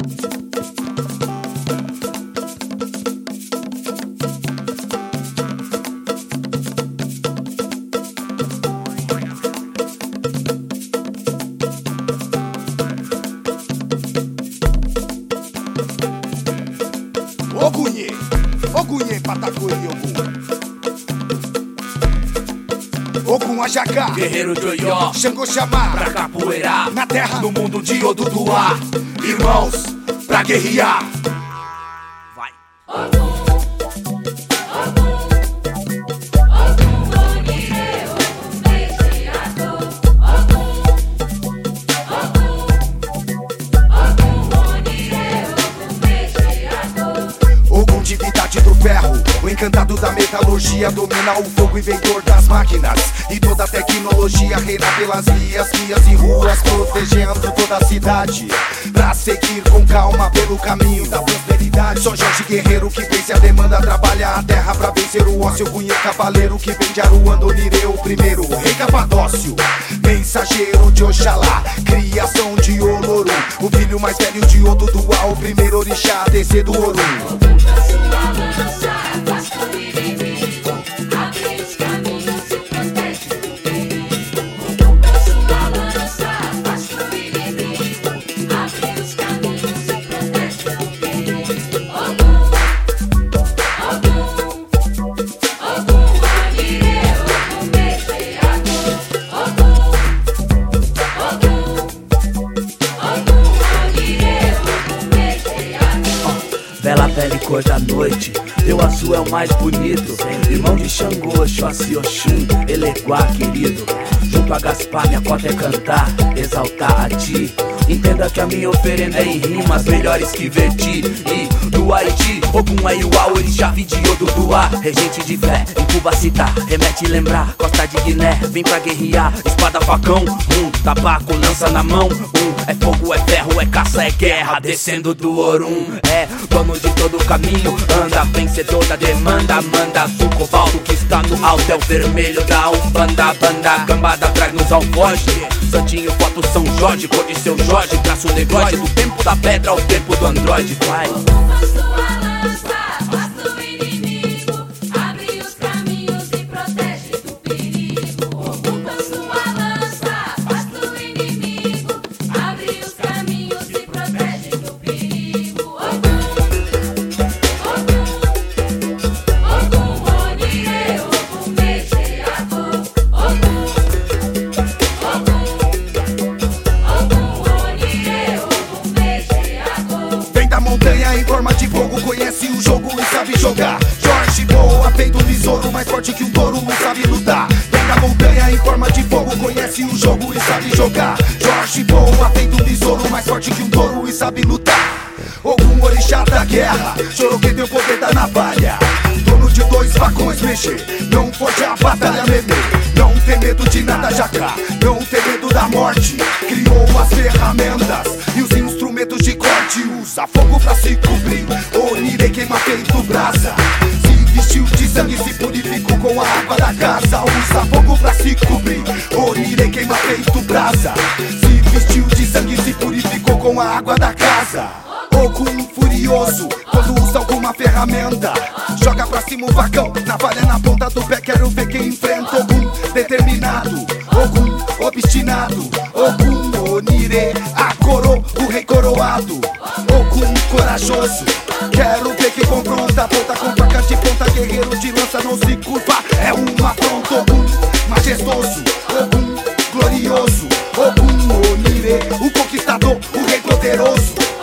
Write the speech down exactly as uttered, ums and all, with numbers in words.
Ogunhê, Ogunhê, Patacoí, Ogum. Ogum Ajacá, guerreiro de Oió, Xangô Xamá, pra capoeirar, na terra, no mundo de Oduduá. Irmãos, pra guerrear. Vai. Ogum, divindade do ferro, o encantado da metalurgia, domina o fogo, inventor das máquinas e toda a tecnologia, reina pelas vias, vias e ruas, protegendo toda a cidade, pra seguir com calma pelo caminho da prosperidade. Sou Jorge Guerreiro que vence a demanda, trabalha a terra pra vencer o ócio. Cunhê Cavaleiro que vem de Aruanda, Onirê o primeiro, rei Capadócio, mensageiro de Oxalá, criação de Olorum, o filho mais velho de Oduduá, o primeiro orixá a descer do Orum. Bela pele cor da noite, teu azul é o mais bonito. Irmão de Xangô, Xóssi, Oxum, Eleguá, querido. Junto a Gaspar, minha cota é cantar, exaltar a ti. Entenda que a minha oferenda é em rimas melhores que verti. E do Haiti, Ogum Aiuá, orixá vim de Oduduá. Regente de fé, incubacita, remete lembrar. Costa de Guiné, vem pra guerrear. Espada, facão, um, tabaco, lança na mão. Um, é fogo, é ferro, é caça, é guerra. Descendo do Orum, é dono de todo o caminho. Anda, vencedor da demanda. Manda sul, cobalto que está no alto. É o vermelho da Umbanda, banda, gambada, traz-nos ao foge. Santinho, foto São Jorge, cor de seu Jorge. Traço um negócio do tempo da pedra ao tempo do Android. Vai. Montanha em forma de fogo, conhece o jogo e sabe jogar. Jorge Boa, feito um besouro, mais forte que um touro e sabe lutar. Vem da montanha em forma de fogo, conhece o jogo e sabe jogar. Jorge Boa, feito um besouro, mais forte que um touro e sabe lutar. Ogum, orixá da guerra, chorou quem tem o poder da navalha. Dono de dois facões mexer, não foge a batalha memer. Não tem medo de nada, Jacá, não tem medo da morte. Criou as ferramentas e os instrumentos de corte. Usa fogo pra se cobrir, Onirê queima feito brasa. Se vestiu de sangue, se purificou com a água da casa. Usa fogo pra se cobrir, Onirê queima feito brasa. Se vestiu de sangue, se purificou com a água da casa. Ogum furioso, quando usa alguma ferramenta, joga pra cima o facão, navalha na ponta do pé, quero ver quem enfrenta. Ogum determinado, Ogum obstinado, Ogum Onirê, a coroa, o rei coroado. Ogum corajoso, quero ver quem confronta. Ponta com faca de ponta, guerreiro de lança não se curva. É uma afronta, Ogum majestoso, Ogum glorioso, Ogum Onirê, o conquistador, o rei poderoso.